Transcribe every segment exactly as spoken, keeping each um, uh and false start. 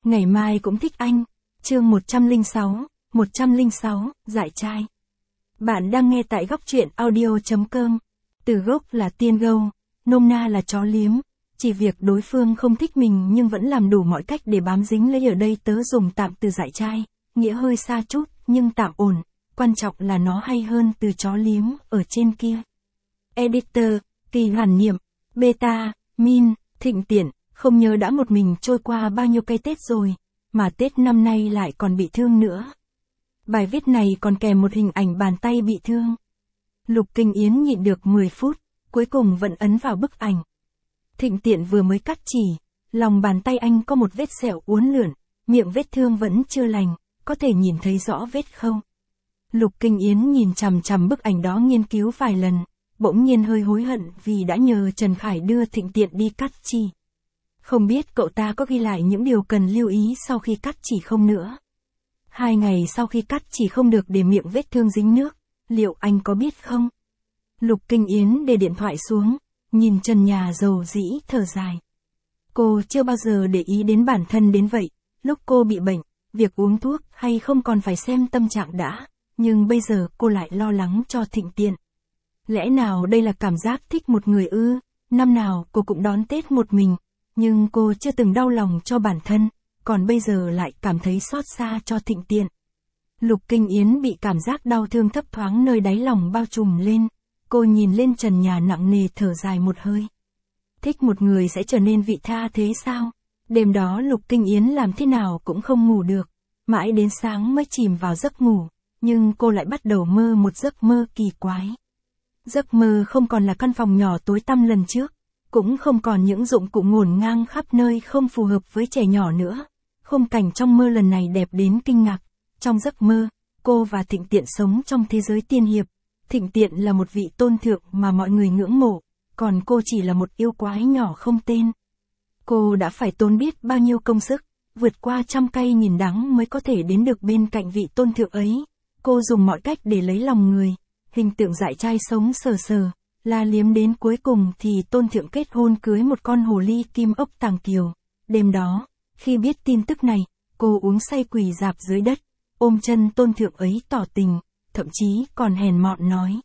Ngày mai cũng thích anh. Chương một trăm lẻ sáu, một trăm lẻ sáu, Dại trai. Bạn đang nghe tại góc truyện audio chấm com. Từ gốc là tiên gâu, nôm na là chó liếm. Chỉ việc đối phương không thích mình nhưng vẫn làm đủ mọi cách để bám dính lấy, ở đây tớ dùng tạm từ dại trai, nghĩa hơi xa chút, nhưng tạm ổn. Quan trọng là nó hay hơn từ chó liếm ở trên kia. Editor, Kỳ Hàn Niệm, Beta, Min, Thịnh Tiện, không nhớ đã một mình trôi qua bao nhiêu cây Tết rồi, mà Tết năm nay lại còn bị thương nữa. Bài viết này còn kèm một hình ảnh bàn tay bị thương. Lục Kinh Yến nhịn được mười phút, cuối cùng vẫn ấn vào bức ảnh. Thịnh Tiện vừa mới cắt chỉ, lòng bàn tay anh có một vết sẹo uốn lượn, miệng vết thương vẫn chưa lành, có thể nhìn thấy rõ vết không? Lục Kinh Yến nhìn chằm chằm bức ảnh đó nghiên cứu vài lần, bỗng nhiên hơi hối hận vì đã nhờ Trần Khải đưa Thịnh Tiện đi cắt chỉ. Không biết cậu ta có ghi lại những điều cần lưu ý sau khi cắt chỉ không nữa. Hai ngày sau khi cắt chỉ không được để miệng vết thương dính nước, liệu anh có biết không? Lục Kinh Yến để điện thoại xuống, nhìn trần nhà dầu dĩ thở dài. Cô chưa bao giờ để ý đến bản thân đến vậy, lúc cô bị bệnh, việc uống thuốc hay không còn phải xem tâm trạng đã, nhưng bây giờ cô lại lo lắng cho Thịnh Tiện. Lẽ nào đây là cảm giác thích một người ư? Năm nào cô cũng đón Tết một mình, nhưng cô chưa từng đau lòng cho bản thân, còn bây giờ lại cảm thấy xót xa cho Thịnh Tiện. Lục Kinh Yến bị cảm giác đau thương thấp thoáng nơi đáy lòng bao trùm lên, cô nhìn lên trần nhà nặng nề thở dài một hơi. Thích một người sẽ trở nên vị tha thế sao? Đêm đó Lục Kinh Yến làm thế nào cũng không ngủ được, mãi đến sáng mới chìm vào giấc ngủ, nhưng cô lại bắt đầu mơ một giấc mơ kỳ quái. Giấc mơ không còn là căn phòng nhỏ tối tăm lần trước, cũng không còn những dụng cụ ngổn ngang khắp nơi không phù hợp với trẻ nhỏ nữa. Khung cảnh trong mơ lần này đẹp đến kinh ngạc. Trong giấc mơ, cô và Thịnh Tiện sống trong thế giới tiên hiệp. Thịnh Tiện là một vị tôn thượng mà mọi người ngưỡng mộ, còn cô chỉ là một yêu quái nhỏ không tên. Cô đã phải tốn biết bao nhiêu công sức, vượt qua trăm cây nghìn đắng mới có thể đến được bên cạnh vị tôn thượng ấy. Cô dùng mọi cách để lấy lòng người, hình tượng dại trai sống sờ sờ, la liếm đến cuối cùng thì tôn thượng kết hôn cưới một con hồ ly kim ốc tàng kiều. Đêm đó, khi biết tin tức này, cô uống say quỳ rạp dưới đất, ôm chân tôn thượng ấy tỏ tình, thậm chí còn hèn mọn nói.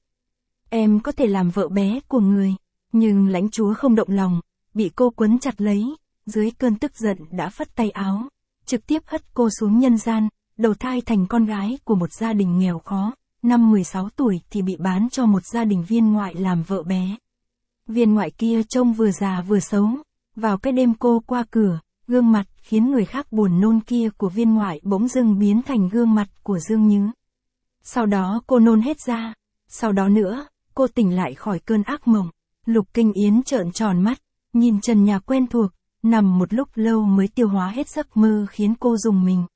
Em có thể làm vợ bé của người, nhưng lãnh chúa không động lòng, bị cô quấn chặt lấy, dưới cơn tức giận đã phất tay áo, trực tiếp hất cô xuống nhân gian, đầu thai thành con gái của một gia đình nghèo khó. Năm mười sáu tuổi thì bị bán cho một gia đình viên ngoại làm vợ bé. Viên ngoại kia trông vừa già vừa xấu, vào cái đêm cô qua cửa, gương mặt khiến người khác buồn nôn kia của viên ngoại bỗng dưng biến thành gương mặt của Dương Nhứ. Sau đó cô nôn hết ra, sau đó nữa, cô tỉnh lại khỏi cơn ác mộng. Lục Kinh Yến trợn tròn mắt, nhìn trần nhà quen thuộc, nằm một lúc lâu mới tiêu hóa hết giấc mơ khiến cô rùng mình.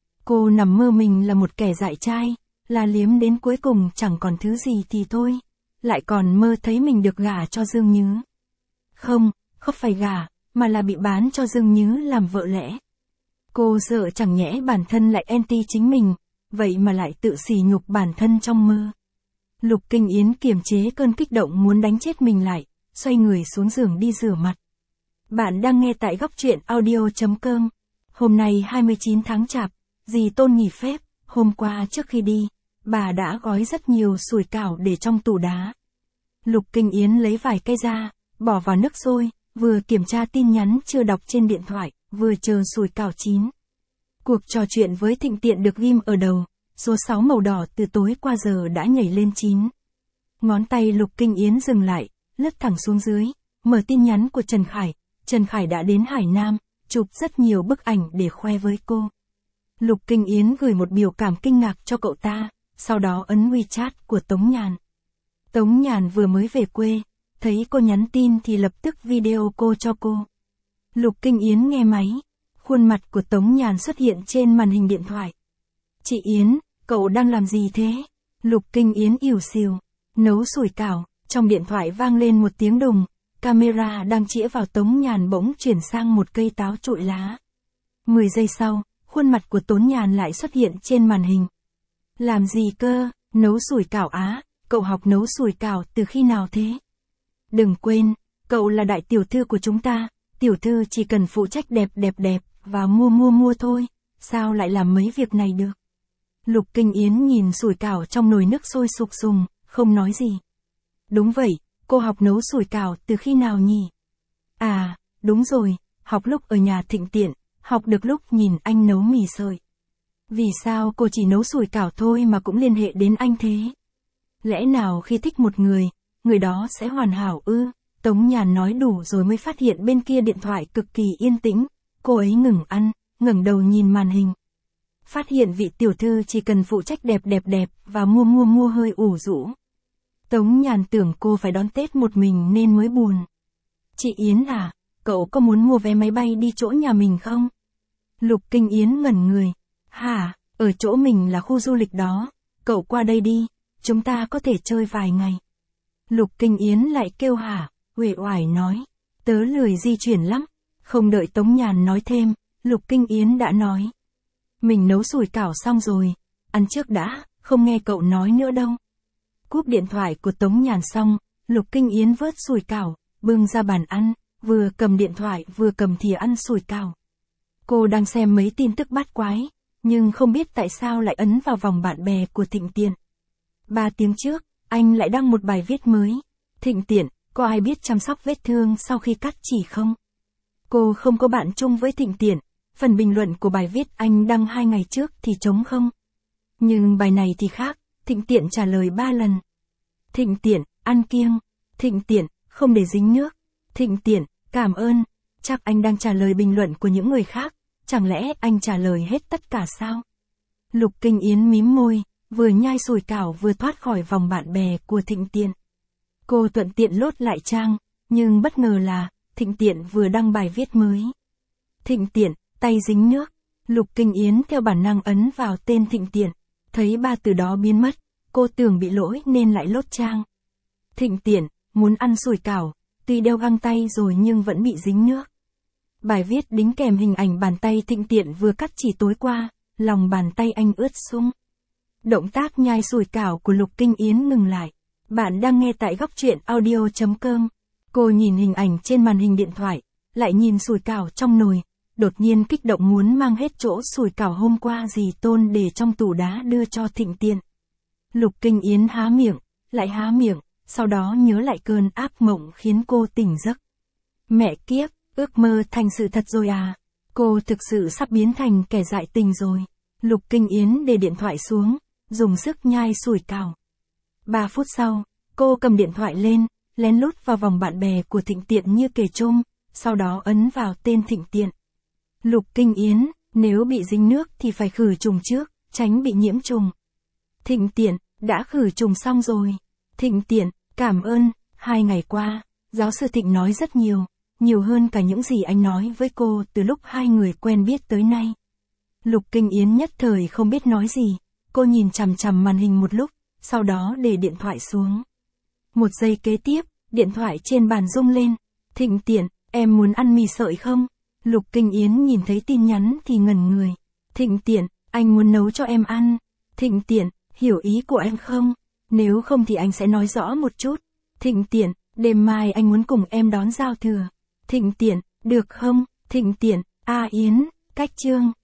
Cô nằm mơ mình là một kẻ dại trai, là liếm đến cuối cùng chẳng còn thứ gì thì thôi, lại còn mơ thấy mình được gả cho Dương Nhứ. Không, không phải gả, mà là bị bán cho Dương Nhứ làm vợ lẽ. Cô sợ chẳng nhẽ bản thân lại anti chính mình, vậy mà lại tự sỉ nhục bản thân trong mơ. Lục Kinh Yến kiềm chế cơn kích động muốn đánh chết mình lại, xoay người xuống giường đi rửa mặt. Bạn đang nghe tại góc truyện audio chấm com. Hôm nay hai mươi chín tháng Chạp, dì Tôn nghỉ phép, hôm qua trước khi đi, bà đã gói rất nhiều sủi cảo để trong tủ đá. Lục Kinh Yến lấy vài cây ra, bỏ vào nước sôi, vừa kiểm tra tin nhắn chưa đọc trên điện thoại, vừa chờ sủi cảo chín. Cuộc trò chuyện với Thịnh Tiện được ghim ở đầu, số sáu màu đỏ từ tối qua giờ đã nhảy lên chín. Ngón tay Lục Kinh Yến dừng lại, lướt thẳng xuống dưới, mở tin nhắn của Trần Khải. Trần Khải đã đến Hải Nam, chụp rất nhiều bức ảnh để khoe với cô. Lục Kinh Yến gửi một biểu cảm kinh ngạc cho cậu ta, sau đó ấn WeChat của Tống Nhàn. Tống Nhàn vừa mới về quê, thấy cô nhắn tin thì lập tức video cô cho cô. Lục Kinh Yến nghe máy, khuôn mặt của Tống Nhàn xuất hiện trên màn hình điện thoại. Chị Yến, cậu đang làm gì thế? Lục Kinh Yến ỉu xìu, nấu sủi cảo, trong điện thoại vang lên một tiếng đùng, camera đang chĩa vào Tống Nhàn bỗng chuyển sang một cây táo trụi lá. Mười giây sau, khuôn mặt của Tống Nhàn lại xuất hiện trên màn hình. Làm gì cơ? Nấu sủi cảo á? Cậu học nấu sủi cảo từ khi nào thế? Đừng quên, cậu là đại tiểu thư của chúng ta, tiểu thư chỉ cần phụ trách đẹp đẹp đẹp, và mua mua mua thôi, sao lại làm mấy việc này được. Lục Kinh Yến nhìn sủi cảo trong nồi nước sôi sục sùng, không nói gì. Đúng vậy, cô học nấu sủi cảo từ khi nào nhỉ? À, đúng rồi, học lúc ở nhà Thịnh Tiện, học được lúc nhìn anh nấu mì sợi. Vì sao cô chỉ nấu sủi cảo thôi mà cũng liên hệ đến anh thế? Lẽ nào khi thích một người, người đó sẽ hoàn hảo ư? Tống Nhàn nói đủ rồi mới phát hiện bên kia điện thoại cực kỳ yên tĩnh, cô ấy ngừng ăn, ngẩng đầu nhìn màn hình. Phát hiện vị tiểu thư chỉ cần phụ trách đẹp đẹp đẹp và mua mua mua hơi ủ rũ. Tống Nhàn tưởng cô phải đón Tết một mình nên mới buồn. Chị Yến à, cậu có muốn mua vé máy bay đi chỗ nhà mình không? Lục Kinh Yến ngẩn người. Hả, ở chỗ mình là khu du lịch đó, cậu qua đây đi, chúng ta có thể chơi vài ngày. Lục Kinh Yến lại kêu hả, uể oải nói, tớ lười di chuyển lắm. Không đợi Tống Nhàn nói thêm, Lục Kinh Yến đã nói. Mình nấu sủi cảo xong rồi, ăn trước đã, không nghe cậu nói nữa đâu. Cúp điện thoại của Tống Nhàn xong, Lục Kinh Yến vớt sủi cảo, bưng ra bàn ăn, vừa cầm điện thoại vừa cầm thìa ăn sủi cảo. Cô đang xem mấy tin tức bát quái, nhưng không biết tại sao lại ấn vào vòng bạn bè của Thịnh Tiện. Ba tiếng trước, anh lại đăng một bài viết mới. Thịnh Tiện, có ai biết chăm sóc vết thương sau khi cắt chỉ không? Cô không có bạn chung với Thịnh Tiện, phần bình luận của bài viết anh đăng hai ngày trước thì trống không. Nhưng bài này thì khác, Thịnh Tiện trả lời ba lần. Thịnh Tiện, ăn kiêng. Thịnh Tiện, không để dính nước. Thịnh Tiện, cảm ơn. Chắc anh đang trả lời bình luận của những người khác, chẳng lẽ anh trả lời hết tất cả sao? Lục Kinh Yến mím môi, vừa nhai sủi cảo vừa thoát khỏi vòng bạn bè của Thịnh Tiện. Cô thuận tiện lốt lại trang, nhưng bất ngờ là, Thịnh Tiện vừa đăng bài viết mới. Thịnh Tiện, tay dính nước. Lục Kinh Yến theo bản năng ấn vào tên Thịnh Tiện, thấy ba từ đó biến mất, cô tưởng bị lỗi nên lại lốt trang. Thịnh Tiện, muốn ăn sủi cảo, tuy đeo găng tay rồi nhưng vẫn bị dính nước. Bài viết đính kèm hình ảnh bàn tay Thịnh Tiện vừa cắt chỉ tối qua, lòng bàn tay anh ướt sũng. Động tác nhai sủi cảo của Lục Kinh Yến ngừng lại. Bạn đang nghe tại góc truyện audio chấm com. Cô nhìn hình ảnh trên màn hình điện thoại, lại nhìn sủi cảo trong nồi, đột nhiên kích động muốn mang hết chỗ sủi cảo hôm qua dì Tôn để trong tủ đá đưa cho Thịnh Tiện. Lục Kinh Yến há miệng, lại há miệng, sau đó nhớ lại cơn ác mộng khiến cô tỉnh giấc. Mẹ kiếp, ước mơ thành sự thật rồi à? Cô thực sự sắp biến thành kẻ dại tình rồi. Lục Kinh Yến để điện thoại xuống, dùng sức nhai sủi cảo. Ba phút sau, cô cầm điện thoại lên, lén lút vào vòng bạn bè của Thịnh Tiện như kề chôm, sau đó ấn vào tên Thịnh Tiện. Lục Kinh Yến, nếu bị dính nước thì phải khử trùng trước, tránh bị nhiễm trùng. Thịnh Tiện, đã khử trùng xong rồi. Thịnh Tiện, cảm ơn, hai ngày qua, giáo sư Thịnh nói rất nhiều, nhiều hơn cả những gì anh nói với cô từ lúc hai người quen biết tới nay. Lục Kinh Yến nhất thời không biết nói gì, cô nhìn chằm chằm màn hình một lúc, sau đó để điện thoại xuống. Một giây kế tiếp, điện thoại trên bàn rung lên. Thịnh Tiện, em muốn ăn mì sợi không? Lục Kinh Yến nhìn thấy tin nhắn thì ngẩn người. Thịnh Tiện, anh muốn nấu cho em ăn. Thịnh Tiện, hiểu ý của em không? Nếu không thì anh sẽ nói rõ một chút. Thịnh Tiện, đêm mai anh muốn cùng em đón giao thừa. Thịnh Tiện, được không? Thịnh Tiện, a Yến, cách chương.